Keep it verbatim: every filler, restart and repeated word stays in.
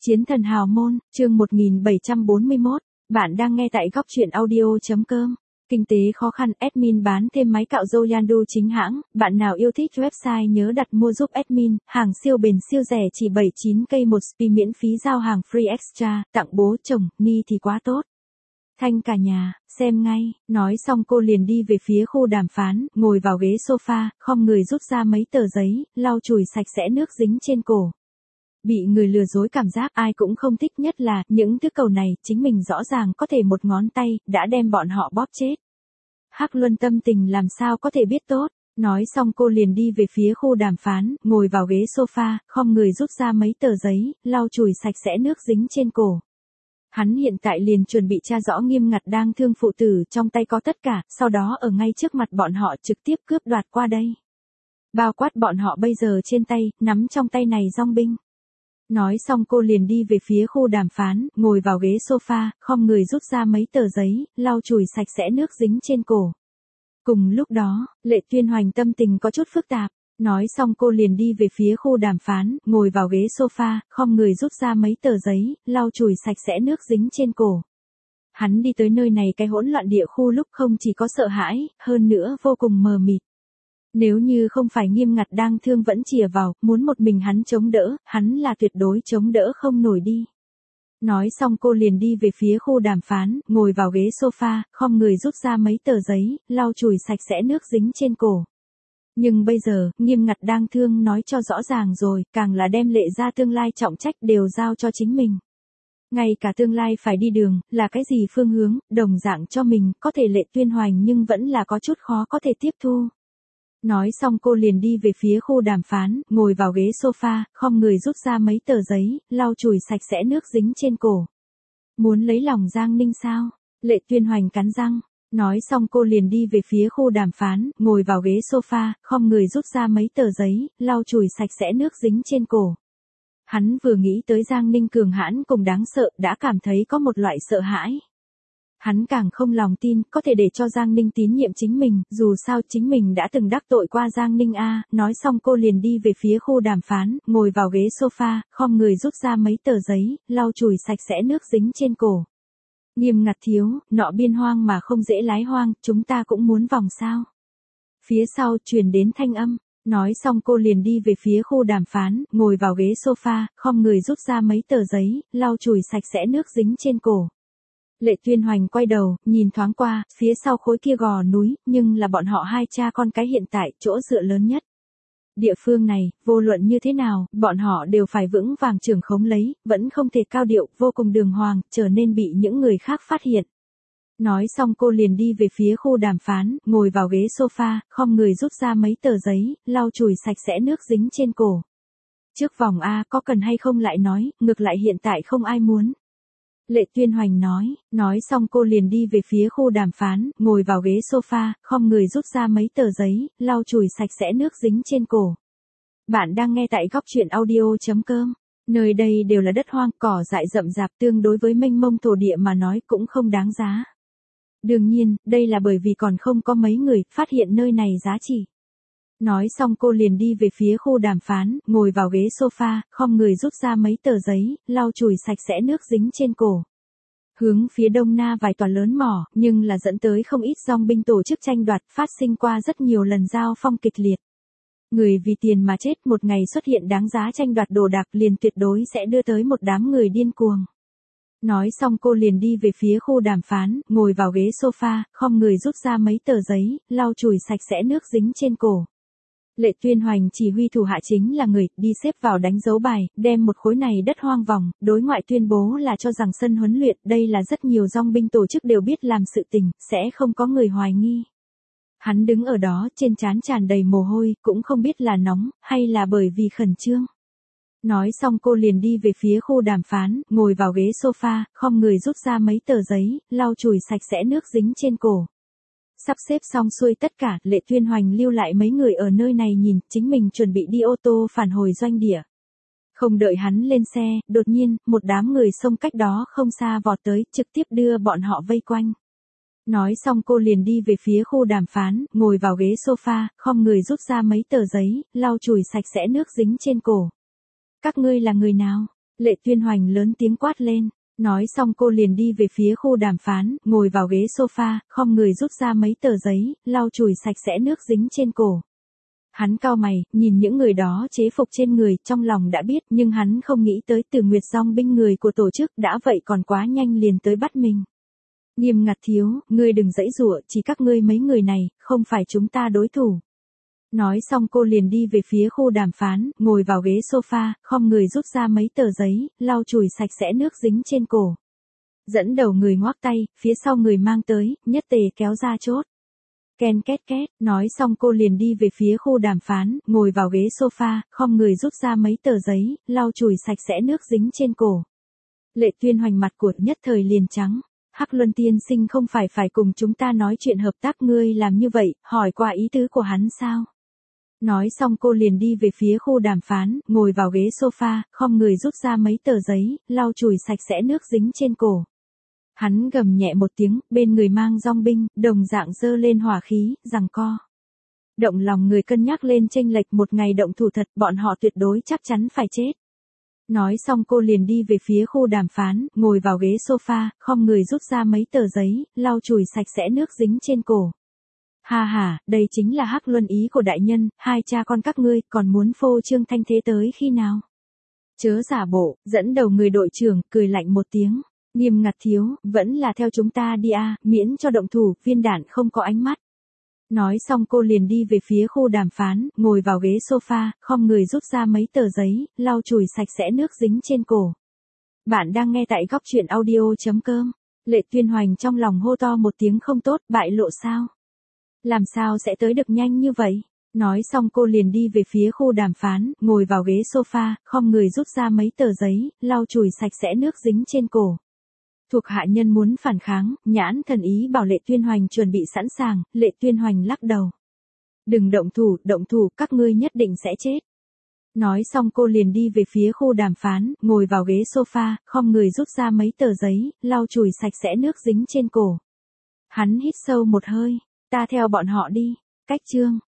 Chiến thần hào môn, chương một nghìn bảy trăm bốn mươi mốt, bạn đang nghe tại góc truyện audio.com. Kinh tế khó khăn, admin bán thêm máy cạo râu Yandu chính hãng, bạn nào yêu thích website nhớ đặt mua giúp admin, hàng siêu bền siêu rẻ chỉ bảy mươi chín k một spi miễn phí giao hàng free extra, tặng bố chồng, ni thì quá tốt. Thanh cả nhà, xem ngay, nói xong cô liền đi về phía khu đàm phán, ngồi vào ghế sofa, khom người rút ra mấy tờ giấy, lau chùi sạch sẽ nước dính trên cổ. Bị người lừa dối cảm giác ai cũng không thích, nhất là những thứ cầu này, chính mình rõ ràng có thể một ngón tay, đã đem bọn họ bóp chết. Hắc Luân tâm tình làm sao có thể biết tốt, nói xong cô liền đi về phía khu đàm phán, ngồi vào ghế sofa, khom người rút ra mấy tờ giấy, lau chùi sạch sẽ nước dính trên cổ. Hắn hiện tại liền chuẩn bị tra rõ Nghiêm Ngặt đang thương phụ tử, trong tay có tất cả, sau đó ở ngay trước mặt bọn họ trực tiếp cướp đoạt qua đây. Bao quát bọn họ bây giờ trên tay, nắm trong tay này dong binh. Nói xong cô liền đi về phía khu đàm phán, ngồi vào ghế sofa, khom người rút ra mấy tờ giấy, lau chùi sạch sẽ nước dính trên cổ. Cùng lúc đó, Lệ Tuyên Hoành tâm tình có chút phức tạp. Nói xong cô liền đi về phía khu đàm phán, ngồi vào ghế sofa, khom người rút ra mấy tờ giấy, lau chùi sạch sẽ nước dính trên cổ. Hắn đi tới nơi này cái hỗn loạn địa khu lúc không chỉ có sợ hãi, hơn nữa vô cùng mờ mịt. Nếu như không phải Nghiêm Ngặt đang thương vẫn chìa vào, muốn một mình hắn chống đỡ, hắn là tuyệt đối chống đỡ không nổi đi. Nói xong cô liền đi về phía khu đàm phán, ngồi vào ghế sofa, khom người rút ra mấy tờ giấy, lau chùi sạch sẽ nước dính trên cổ. Nhưng bây giờ, Nghiêm Ngặt đang thương nói cho rõ ràng rồi, càng là đem Lệ ra tương lai trọng trách đều giao cho chính mình. Ngay cả tương lai phải đi đường, là cái gì phương hướng, đồng dạng cho mình, có thể Lệ Tuyên Hoành nhưng vẫn là có chút khó có thể tiếp thu. Nói xong cô liền đi về phía khu đàm phán, ngồi vào ghế sofa, khom người rút ra mấy tờ giấy, lau chùi sạch sẽ nước dính trên cổ. Muốn lấy lòng Giang Ninh sao? Lệ Tuyên Hoành cắn răng. Nói xong cô liền đi về phía khu đàm phán, ngồi vào ghế sofa, khom người rút ra mấy tờ giấy, lau chùi sạch sẽ nước dính trên cổ. Hắn vừa nghĩ tới Giang Ninh cường hãn cùng đáng sợ, đã cảm thấy có một loại sợ hãi. Hắn càng không lòng tin, có thể để cho Giang Ninh tín nhiệm chính mình, dù sao chính mình đã từng đắc tội qua Giang Ninh a. Nói xong cô liền đi về phía khu đàm phán, ngồi vào ghế sofa, khom người rút ra mấy tờ giấy, lau chùi sạch sẽ nước dính trên cổ. Nghiêm Ngặt thiếu, nọ biên hoang mà không dễ lái hoang, chúng ta cũng muốn vòng sao. Phía sau truyền đến thanh âm, nói xong cô liền đi về phía khu đàm phán, ngồi vào ghế sofa, khom người rút ra mấy tờ giấy, lau chùi sạch sẽ nước dính trên cổ. Lệ Tuyên Hoành quay đầu, nhìn thoáng qua, phía sau khối kia gò núi, nhưng là bọn họ hai cha con cái hiện tại, chỗ dựa lớn nhất. Địa phương này, vô luận như thế nào, bọn họ đều phải vững vàng trưởng khống lấy, vẫn không thể cao điệu, vô cùng đường hoàng, trở nên bị những người khác phát hiện. Nói xong cô liền đi về phía khu đàm phán, ngồi vào ghế sofa, khom người rút ra mấy tờ giấy, lau chùi sạch sẽ nước dính trên cổ. Trước vòng A có cần hay không lại nói, ngược lại hiện tại không ai muốn. Lệ Tuyên Hoành nói, nói xong cô liền đi về phía khu đàm phán, ngồi vào ghế sofa, khom người rút ra mấy tờ giấy, lau chùi sạch sẽ nước dính trên cổ. Bạn đang nghe tại góc truyện audio.com. Nơi đây đều là đất hoang, cỏ dại rậm rạp, tương đối với mênh mông thổ địa mà nói cũng không đáng giá. Đương nhiên, đây là bởi vì còn không có mấy người phát hiện nơi này giá trị. Nói xong cô liền đi về phía khu đàm phán, ngồi vào ghế sofa, khom người rút ra mấy tờ giấy, lau chùi sạch sẽ nước dính trên cổ. Hướng phía đông na vài tòa lớn mỏ, nhưng là dẫn tới không ít dòng binh tổ chức tranh đoạt, phát sinh qua rất nhiều lần giao phong kịch liệt. Người vì tiền mà chết, một ngày xuất hiện đáng giá tranh đoạt đồ đạc liền tuyệt đối sẽ đưa tới một đám người điên cuồng. Nói xong cô liền đi về phía khu đàm phán, ngồi vào ghế sofa, khom người rút ra mấy tờ giấy, lau chùi sạch sẽ nước dính trên cổ. Lệ Tuyên Hoành chỉ huy thủ hạ chính là người, đi xếp vào đánh dấu bài, đem một khối này đất hoang vòng, đối ngoại tuyên bố là cho rằng sân huấn luyện, đây là rất nhiều dòng binh tổ chức đều biết làm sự tình, sẽ không có người hoài nghi. Hắn đứng ở đó, trên trán tràn đầy mồ hôi, cũng không biết là nóng, hay là bởi vì khẩn trương. Nói xong cô liền đi về phía khu đàm phán, ngồi vào ghế sofa, khom người rút ra mấy tờ giấy, lau chùi sạch sẽ nước dính trên cổ. Sắp xếp xong xuôi tất cả, Lệ Tuyên Hoành lưu lại mấy người ở nơi này nhìn, chính mình chuẩn bị đi ô tô phản hồi doanh địa. Không đợi hắn lên xe, đột nhiên, một đám người xông cách đó không xa vọt tới, trực tiếp đưa bọn họ vây quanh. Nói xong cô liền đi về phía khu đàm phán, ngồi vào ghế sofa, khom người rút ra mấy tờ giấy, lau chùi sạch sẽ nước dính trên cổ. Các ngươi là người nào? Lệ Tuyên Hoành lớn tiếng quát lên. Nói xong cô liền đi về phía khu đàm phán, ngồi vào ghế sofa, khom người rút ra mấy tờ giấy, lau chùi sạch sẽ nước dính trên cổ. Hắn cau mày, nhìn những người đó chế phục trên người, trong lòng đã biết, nhưng hắn không nghĩ tới Từ Nguyệt dòng binh người của tổ chức đã vậy còn quá nhanh liền tới bắt mình. Nghiêm ngặt thiếu, ngươi đừng giãy giụa, chỉ các ngươi mấy người này, không phải chúng ta đối thủ. Nói xong cô liền đi về phía khu đàm phán, ngồi vào ghế sofa, khom người rút ra mấy tờ giấy, lau chùi sạch sẽ nước dính trên cổ. Dẫn đầu người ngoác tay, phía sau người mang tới, nhất tề kéo ra chốt. Ken két két, nói xong cô liền đi về phía khu đàm phán, ngồi vào ghế sofa, khom người rút ra mấy tờ giấy, lau chùi sạch sẽ nước dính trên cổ. Lệ Tuyên Hoành mặt của nhất thời liền trắng. Hắc Luân tiên sinh không phải phải cùng chúng ta nói chuyện hợp tác, ngươi làm như vậy, hỏi qua ý tứ của hắn sao? Nói xong cô liền đi về phía khu đàm phán, ngồi vào ghế sofa, khom người rút ra mấy tờ giấy, lau chùi sạch sẽ nước dính trên cổ. Hắn gầm nhẹ một tiếng, bên người mang dong binh, đồng dạng dơ lên hỏa khí, giằng co. Động lòng người cân nhắc lên chênh lệch, một ngày động thủ thật, bọn họ tuyệt đối chắc chắn phải chết. Nói xong cô liền đi về phía khu đàm phán, ngồi vào ghế sofa, khom người rút ra mấy tờ giấy, lau chùi sạch sẽ nước dính trên cổ. Ha ha, đây chính là Hắc Luân ý của đại nhân, hai cha con các ngươi còn muốn phô trương thanh thế tới khi nào? Chớ giả bộ, dẫn đầu người đội trưởng, cười lạnh một tiếng. Nghiêm ngặt thiếu, vẫn là theo chúng ta đi a, miễn cho động thủ, viên đạn không có ánh mắt. Nói xong cô liền đi về phía khu đàm phán, ngồi vào ghế sofa, khom người rút ra mấy tờ giấy, lau chùi sạch sẽ nước dính trên cổ. Bạn đang nghe tại góc truyện audio.com. Lệ Tuyên Hoành trong lòng hô to một tiếng không tốt, bại lộ sao? Làm sao sẽ tới được nhanh như vậy? Nói xong cô liền đi về phía khu đàm phán, ngồi vào ghế sofa, khom người rút ra mấy tờ giấy, lau chùi sạch sẽ nước dính trên cổ. Thuộc hạ nhân muốn phản kháng, nhãn thần ý bảo Lệ Tuyên Hoành chuẩn bị sẵn sàng, Lệ Tuyên Hoành lắc đầu. Đừng động thủ, động thủ, các ngươi nhất định sẽ chết. Nói xong cô liền đi về phía khu đàm phán, ngồi vào ghế sofa, khom người rút ra mấy tờ giấy, lau chùi sạch sẽ nước dính trên cổ. Hắn hít sâu một hơi, ta theo bọn họ đi, cách chương.